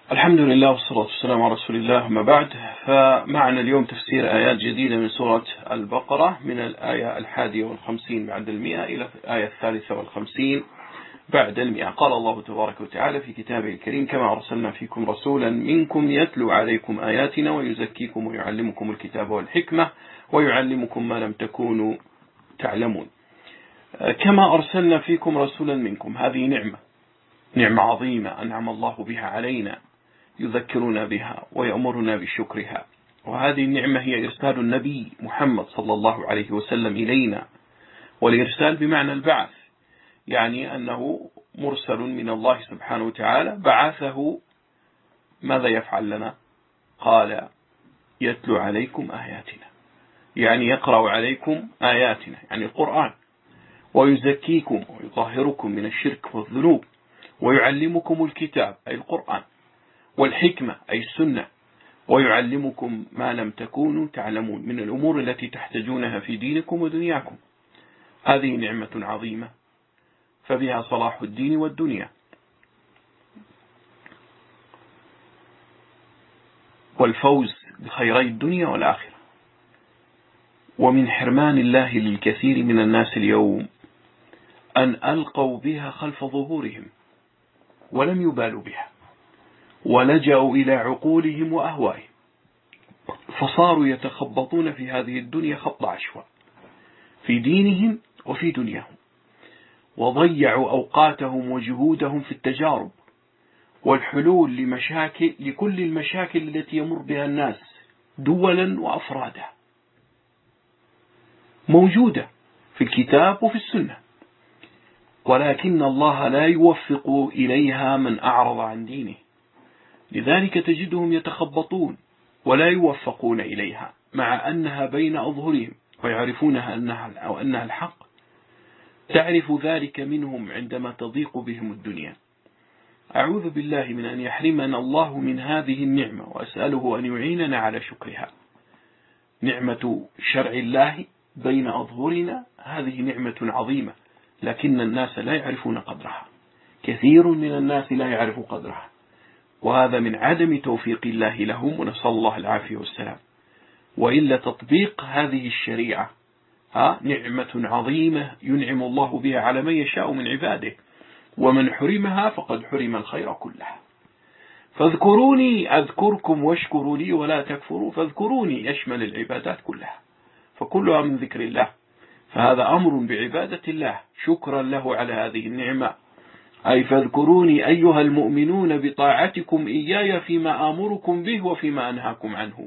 الحمد لله والصلاة والسلام على رسول الله. ما بعد، فمعنا اليوم تفسير آيات جديدة من سورة البقرة من الآية 51 بعد 100 إلى الآية 53 بعد 100. قال الله تبارك وتعالى في كتابه الكريم: كما أرسلنا فيكم رسولا منكم يتلو عليكم آياتنا ويزكيكم ويعلمكم الكتاب والحكمة ويعلمكم ما لم تكونوا تعلمون. كما أرسلنا فيكم رسولا منكم، هذه نعمة عظيمة أنعم الله بها علينا، يذكرنا بها ويأمرنا بشكرها. وهذه النعمة هي إرسال النبي محمد صلى الله عليه وسلم إلينا. والإرسال بمعنى البعث، يعني أنه مرسل من الله سبحانه وتعالى، بعثه. ماذا يفعل لنا؟ قال: يتلو عليكم آياتنا، يعني يقرأ عليكم آياتنا، يعني القرآن، ويزكيكم ويطهركم من الشرك والذنوب، ويعلمكم الكتاب أي القرآن، والحكمة أي السنة، ويعلمكم ما لم تكونوا تعلمون من الأمور التي تحتاجونها في دينكم ودنياكم. هذه نعمة عظيمة، فبها صلاح الدين والدنيا، والفوز بخيري الدنيا والآخرة. ومن حرمان الله للكثير من الناس اليوم أن ألقوا بها خلف ظهورهم ولم يبالوا بها، ولجأوا إلى عقولهم وأهوائهم، فصاروا يتخبطون في هذه الدنيا خبط عشواء في دينهم وفي دنياهم، وضيعوا أوقاتهم وجهودهم في التجارب والحلول لكل المشاكل التي يمر بها الناس دولا وأفرادا، موجودة في الكتاب وفي السنة، ولكن الله لا يوفق إليها من أعرض عن دينه. لذلك تجدهم يتخبطون ولا يوفقون إليها، مع أنها بين أظهرهم ويعرفونها أنها الحق. تعرف ذلك منهم عندما تضيق بهم الدنيا. أعوذ بالله من أن يحرمنا الله من هذه النعمة، وأسأله أن يعيننا على شكرها. نعمة شرع الله بين أظهرنا هذه نعمة عظيمة، لكن الناس لا يعرفون قدرها. كثير من الناس لا يعرف قدرها، وهذا من عدم توفيق الله لهم، ونسأل الله العافية والسلام. وإلا تطبيق هذه الشريعة نعمة عظيمة ينعم الله بها على من يشاء من عباده، ومن حرمها فقد حرم الخير كله. فاذكروني أذكركم واشكروا لي ولا تكفروا. فاذكروني يشمل العبادات كلها، فكلها من ذكر الله، فهذا أمر بعبادة الله شكرا له على هذه النعمة. أي فاذكروني أيها المؤمنون بطاعتكم إياي فيما آمركم به وفيما أنهاكم عنه.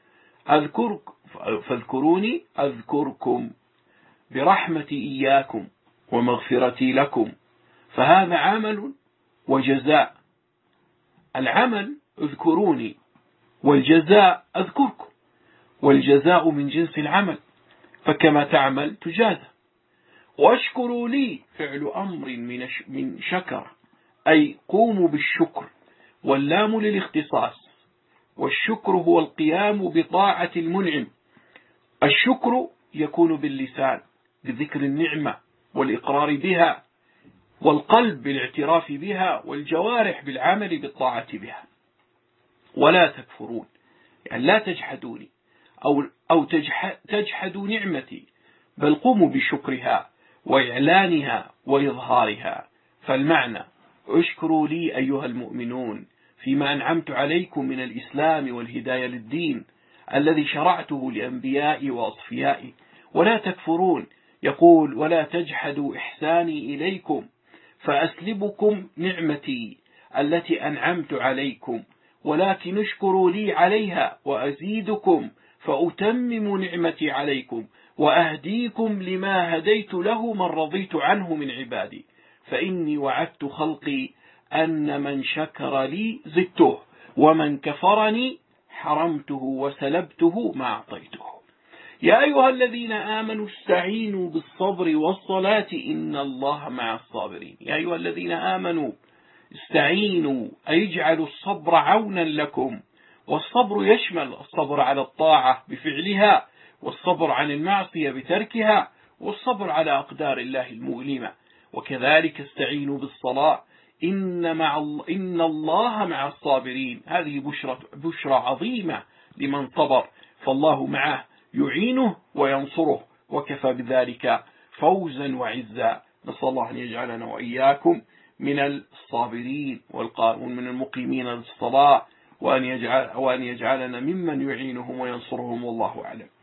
فاذكروني أذكركم برحمتي إياكم ومغفرتي لكم، فهذا عمل وجزاء. العمل اذكروني، والجزاء أذكركم، والجزاء من جنس العمل، فكما تعمل تجازى. واشكروا لي فعل أمر من شكر، أي قوموا بالشكر، واللام للاختصاص، والشكر هو القيام بطاعة المنعم. الشكر يكون باللسان بذكر النعمة والإقرار بها، والقلب بالاعتراف بها، والجوارح بالعمل بالطاعة بها. ولا تكفرون، يعني لا تجحدوني أو تجحدوا نعمتي، بل قوموا بشكرها وإعلانها وإظهارها. فالمعنى: اشكروا لي أيها المؤمنون فيما أنعمت عليكم من الإسلام والهداية للدين الذي شرعته لأنبيائي وأصفيائي. ولا تكفرون، يقول: ولا تجحدوا إحساني إليكم فأسلبكم نعمتي التي أنعمت عليكم، ولكن اشكروا لي عليها وأزيدكم، فأتمم نعمتي عليكم وأهديكم لما هديت له من رضيت عنه من عبادي. فإني وعدت خلقي أن من شكر لي زدته، ومن كفرني حرمته وسلبته ما أعطيته. يا أيها الذين آمنوا استعينوا بالصبر والصلاة إن الله مع الصابرين. يا أيها الذين آمنوا استعينوا، أي اجعلوا الصبر عونا لكم. والصبر يشمل الصبر على الطاعة بفعلها، والصبر عن المعصية بتركها، والصبر على أقدار الله المؤلمة. وكذلك استعينوا بالصلاة إن الله مع الصابرين. هذه بشرى عظيمة لمن صبر، فالله معه يعينه وينصره، وكفى بذلك فوزا وعزا. نسأل الله أن يجعلنا وإياكم من الصابرين من المقيمين للصلاة، وأن يجعلنا ممن يعينهم وينصرهم، والله أعلم.